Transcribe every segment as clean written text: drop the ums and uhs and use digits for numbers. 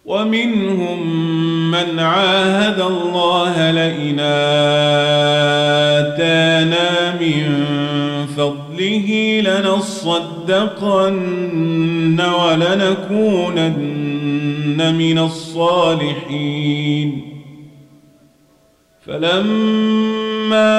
ومنهم من عاهد الله لئن آتانا من فضله لنصدقن ولنكونن من الصالحين فلما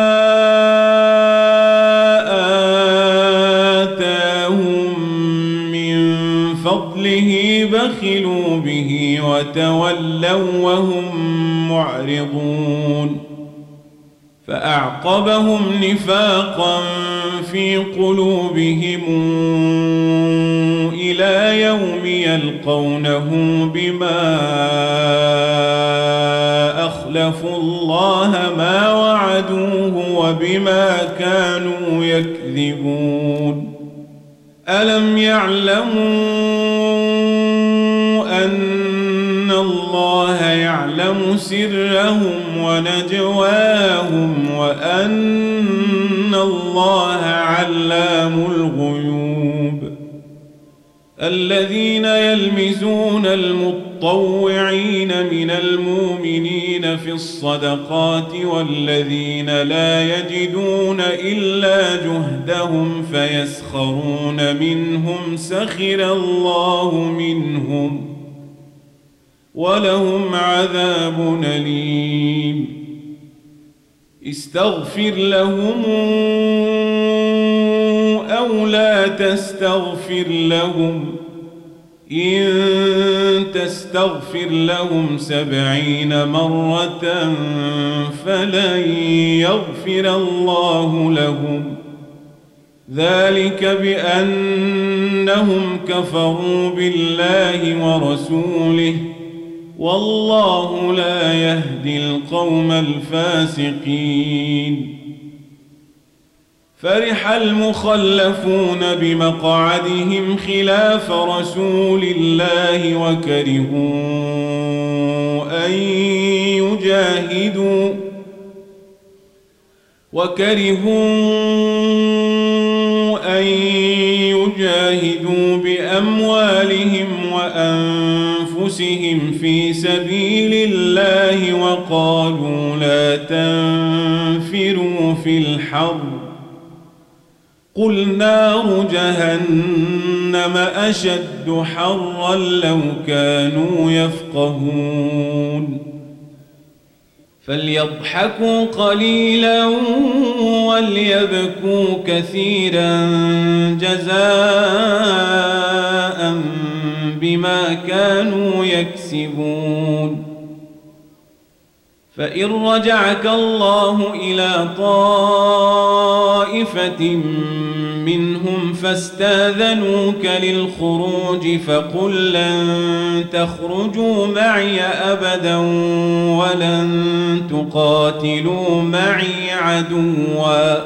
آتاهم من فضله بخلوا به وتولوا وهم معرضون فأعقبهم نفاقا في قلوبهم إلى يوم يلقونه بما أخلفوا الله ما وعدوه وبما كانوا يكذبون ألم يعلموا أن الله يعلم سرهم ونجواهم وأن الله علام الغيوب الذين يلمزون المطوعين من المؤمنين في الصدقات والذين لا يجدون إلا جهدهم فيسخرون منهم سخر الله منهم ولهم عذاب أليم استغفر لهم أو لا تستغفر لهم إن تستغفر لهم 70 مرة فلن يغفر الله لهم ذلك بأنهم كفروا بالله ورسوله والله لا يهدي القوم الفاسقين فرح المخلفون بمقعدهم خلاف رسول الله وكرهوا أن يجاهدوا بأموالهم وأنفسهم في سبيل الله وقالوا لا تنفروا في الحر قل نار جهنم أشد حرا لو كانوا يفقهون فليضحكوا قليلا وليبكوا كثيرا جزاء بما كانوا يكسبون فإن رجعك الله إلى طائفة منهم فاستاذنوك للخروج فقل لن تخرجوا معي أبدا ولن تقاتلوا معي عدوا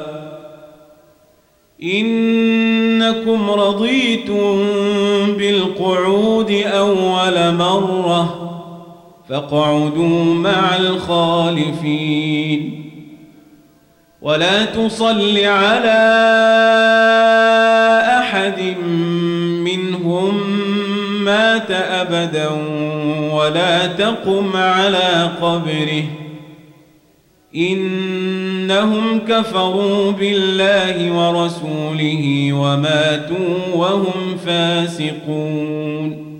إنكم رضيتم بالقعود أول مرة فاقعدوا مع الخالفين ولا تصل على أحد منهم مات أبدا ولا تقم على قبره إنهم كفروا بالله ورسوله وماتوا وهم فاسقون